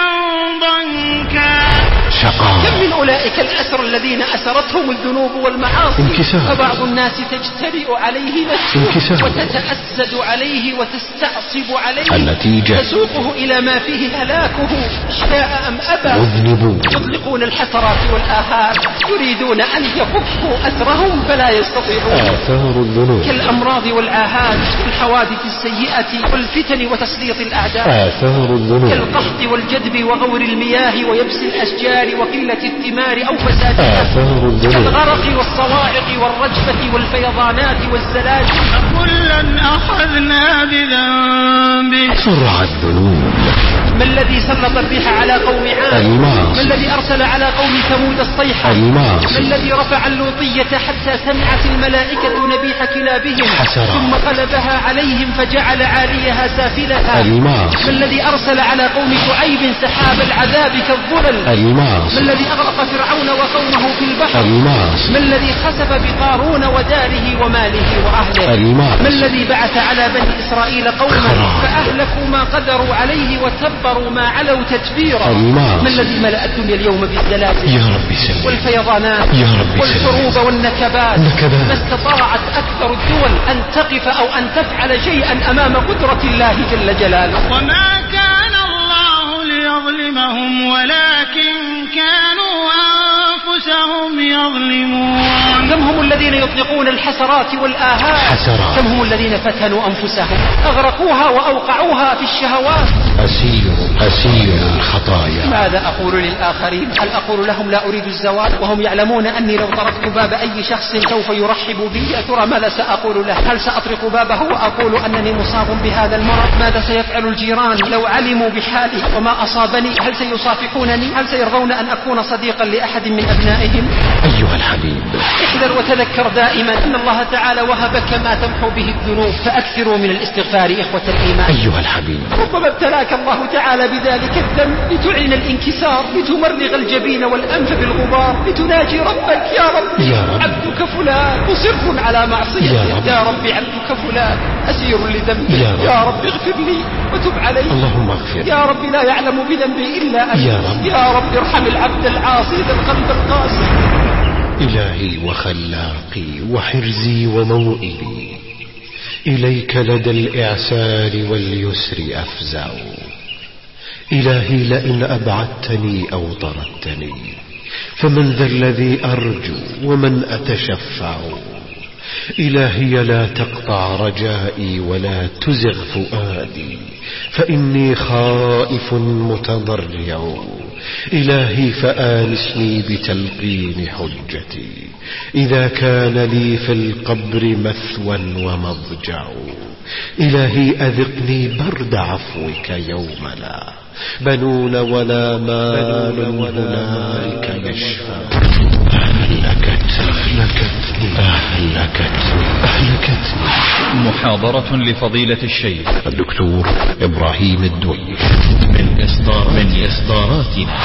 ضنكا. كم من أولئك الأسر الذين أسرتهم الذنوب والمعاصي، انكسار. فبعض الناس تجترئ عليه نفسه انكسار. وتتأسد عليه وتستعصب عليه، النتيجة تسوقه إلى ما فيه هلاكه شاء أم أبى. مذنبون، يطلقون الحسرات والآهات، يريدون أن يفكوا أسرهم فلا يستطيعون. آثار الذنوب كالأمراض والآهات والحوادث السيئة والفتن وتسليط الأعداء. آثار الذنوب كالقحط والجدب وغور المياه ويبس الأشجار وقلة الثمار أو فسادها. آثار الذنوب كالغرق والصواعق والرجفة والفيضانات والزلازل. كلا أخذنا بذنبه. سرع الذنوب. ما الذي سلط الريح على قوم عاد؟ الماس. ما الذي أرسل على قوم ثمود الصيحة؟ الماس. ما الذي رفع اللوطية حتى سمعت الملائكة نبيح كلابهم حسرات. ثم قلبها عليهم فجعل عاليها سافلها؟ الماس. ما الذي أرسل على قوم شعيب سحاب العذاب كالظلل؟ الماس. ما الذي أغرق فرعون وقومه في البحر؟ الماس. ما الذي خسف بقارون وداره وماله وأهله؟ الماس. ما الذي بعث على بني إسرائيل قوما فأهلكوا ما قدروا عليه وتبروا ما علوا تتبيرا؟ الماس. ما الذي ملأ الدنيا اليوم بالزلازل يا رب سلم والفيضانات يا رب والحروب والنكبات؟ نكبات. ما استطاعت أكثر الدول أن تقف أو أن تفعل شيئا أمام قدرة الله جل جلاله. وما كان الله ليظلمهم ولكن كانوا أنفسهم يظلمون. كم هم الذين يطلقون الحسرات والآهات؟ حسرات. كم هم الذين فتنوا أنفسهم أغرقوها وأوقعوها في الشهوات؟ أسير أسير الخطايا. ماذا أقول للآخرين؟ هل أقول لهم لا أريد الزواج وهم يعلمون أني لو طرقت باب أي شخص سوف يرحب بي؟ يا ترى ماذا سأقول له؟ هل سأطرق بابه وأقول أنني مصاب بهذا المرض؟ ماذا سيفعل الجيران لو علموا بحالي وما أصابني؟ هل سيصافحونني؟ هل سيرضون أن أكون صديقا لأحد من أبنائهم؟ أيها الحبيب، احذر وتذكر دائما أن الله تعالى وهبك ما تمحو به الذنوب، فأكثروا من الاستغفار إخوة الإيمان. أيها الحبيب، ربما ابتلاك الله تعالى بذلك الذنب لتعلن الانكسار، لتمرغ الجبين والأنف بالغبار، لتناجي ربك: يا رب, يا رب عبدك فلان مصر على معصيتك، يا رب, يا رب عبدك فلان أسير لذنبي، يا رب, يا رب اغفر لي وتب علي، اللهم اغفر، يا رب لا يعلم بذنبي إلا أنت، يا رب, يا رب ارحم العبد العاصي ذا القلب القاسي. إلهي وخلاقي وحرزي وموئلي، إليك لدى الإعسار واليسر أفزع. إلهي لئن أبعدتني أو طردتني فمن ذا الذي أرجو ومن أتشفع. إلهي لا تقطع رجائي ولا تزغ فؤادي فإني خائف متضرع. إلهي فآنسني بتلقين حجتي إذا كان لي في القبر مثوى ومضجع. إلهي أذقني برد عفوك يوم لا بنون ولا مال هنالك يشفع. أهلكت أهلكتني أهلكتني أهلكتني. محاضرة لفضيلة الشيخ الدكتور إبراهيم الدوي من إصدار من إصداراتنا.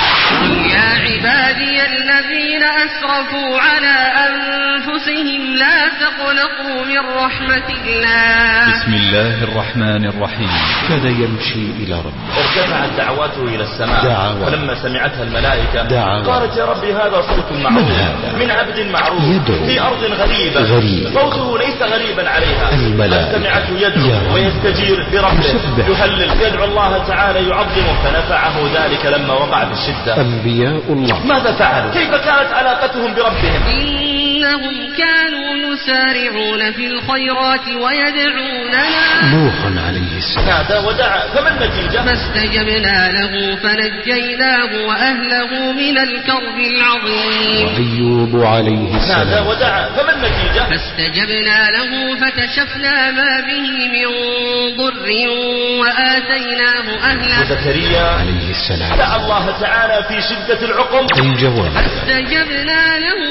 يا عبادي الذين أسرفوا على أنفسهم لا تقنطوا تقنطوا من رحمة الله. بسم الله الرحمن الرحيم. كان يمشي إلى ربه، ارتفعت دعواته إلى السماء، دعا فلما سمعتها الملائكة دعا قالت يا ربي هذا صوت معروف من, من عبد معروف يدعو في أرض غريبة غريب. صوته ليس غريبا عليها. الملائكة سمعته يدعو ويستجير بربه، يهلل يدعو الله تعالى يعظمه، فنفعه ذلك لما وقع في الشدة. أنبياء الله ماذا فعلوا؟ كيف كانت علاقتهم بربهم؟ إنهم كانوا يسارعون في الخيرات ويدعوننا. نوح عليه السلام نادى ودعا، فما النتيجة؟ فاستجبنا له فنجيناه وأهله من الكرب العظيم. وأيوب عليه السلام نادى ودعا، فما النتيجة؟ فاستجبنا له فكشفنا ما به من ضر وآتيناه أهله. وزكريا عليه السلام دعا الله تعالى في شدة العقم الجواب، فاستجبنا له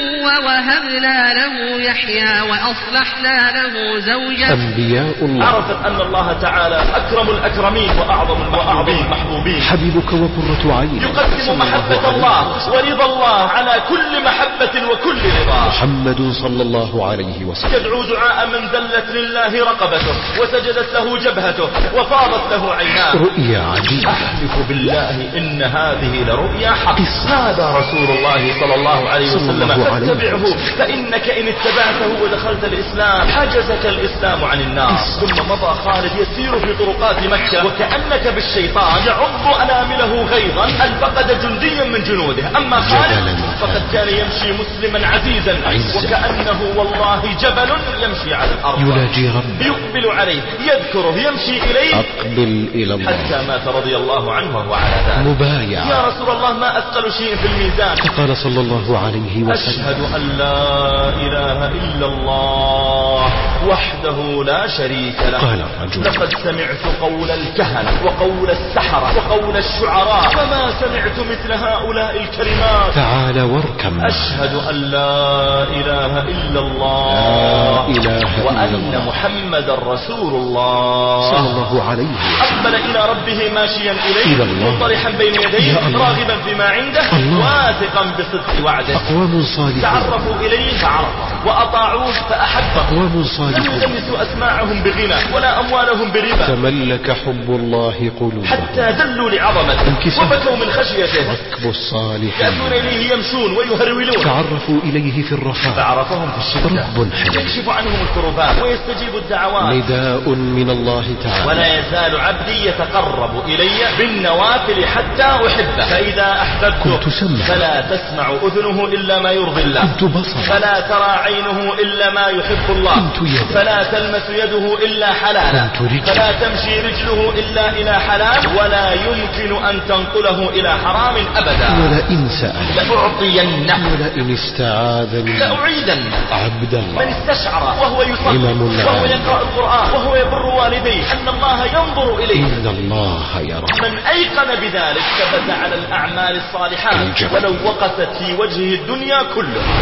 ووهبنا له يحيى وأصلحنا له زوجه. أنبياء الله عرفت أن الله تعالى أكرم الأكرمين وأعظم المحبوبين، حبيبك وقرة عين، يقدم محبة الله ورضا الله على كل محبة وكل رضا. محمد صلى الله عليه وسلم يدعو دعاء من ذلت لله رقبته وسجدت له جبهته وفاضت له عيناه. رؤيا عجيبة، أحلف بالله إن هذه لرؤيا حق. هذا رسول الله صلى الله عليه وسلم فاتبعه، فإنك إن اتبعته ودخلت الإسلام حجزك الإسلام عن النار. ثم مضى خالد يسير في طرقات مكة وكأنك بالشيطان يعض أنامله غيظا أن فقد جنديا من جنوده. أما خالد فقد كان يمشي مسلما عزيزا وكأنه والله جبل يمشي على الأرض، يناجي ربه، يقبل عليه، يذكره، يمشي إليه، أقبل إلى الله، حتى مات رضي الله عنه وهو على ذلك. مبايع يا رسول الله ما أثقل شيء في الميزان؟ فقال صلى الله عليه وسلم أشهد أن لا إله إلا الله وحده لا شريك له. قال الرجل لقد سمعت قول الكهنة وقول السحرة وقول الشعراء فما سمعت مثل هؤلاء الكلمات. تعال واركب. أشهد أن لا إله إلا الله لا إله وأن إلا الله محمد رسول الله صلى الله عليه وسلم. أقبل إلى ربه ماشيا إليه إلى الله، مطرحا بين يديه راغبا فيما عنده واثقا بصدق وعده. أقوام صالحون تعرفوا إليه فعرفه وأطاعوه فأحبه. أقوام صالحون لم يدنسوا أسماعهم بغنى ولا أموالهم بربا. تملك حب الله قلوبهم حتى ذلوا لعظمته وبكوا من خشيته. ركب الصالحين يأتون إليه يمشون ويهرولون. تعرفوا إليه في الرخاء فعرفهم في الشدة. رب حليم يكشف عنهم الكربات ويستجيب الدعوات. نداء من الله تعالى. ولا يزال عبدي يتقرب إلي بالنوافل حتى أحبه، فإذا أحببته كنت سمع فلا تسمع أذنه إلا ما يرضي الله، كنت بصر فلا ترى عينه إلا ما يحب الله، كنت يد فلا تلمس يده إلا حلالا، كنت رجل فلا تمشي رجله إلا إلى حلال، ولا يمكن أن تنقله إلى حرام أبدا. ولئن سأل لأعطينه، ولئن استعاذني لأعيدن. عبد الله من استشعر وهو يصلي وهو يقرأ القرآن وهو يبر والديه أن الله ينظر إليه، إن الله يرى. من أيقن بذلك ثبت على الأعمال الصالحات ولو وقست في وجهه الدنيا كلها.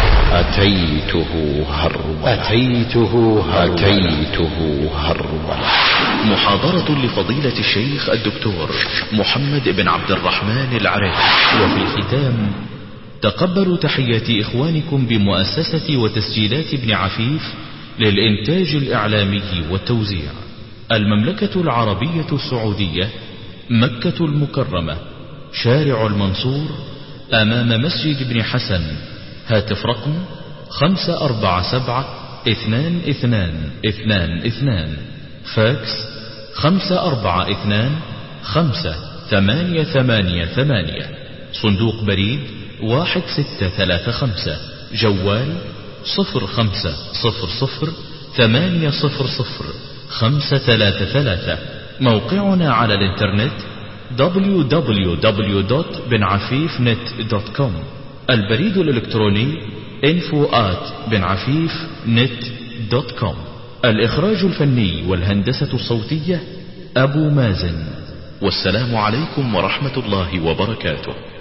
أتيته هربا أتيته هربا أتيته هربا. محاضرة لفضيلة الشيخ الدكتور محمد بن عبد الرحمن العراقي. وفي الختام تقبلوا تحيات إخوانكم بمؤسسة وتسجيلات ابن عفيف للإنتاج الإعلامي والتوزيع، المملكة العربية السعودية، مكة المكرمة، شارع المنصور، أمام مسجد ابن حسن. هاتف رقم خمسة أربعة سبعة اثنان اثنان اثنان اثنان، فاكس خمسة أربعة اثنان خمسة ثمانية ثمانية ثمانية، صندوق بريد واحد ستة ثلاثة خمسة، جوال صفر خمسة صفر صفر ثمانية صفر صفر خمسة ثلاثة ثلاثة. موقعنا على الانترنت دبليو دبليو دبليو دوت بن عفيف نت دوت كوم. البريد الإلكتروني info at بن عفيف نت دوت كوم. الإخراج الفني والهندسة الصوتية أبو مازن. والسلام عليكم ورحمة الله وبركاته.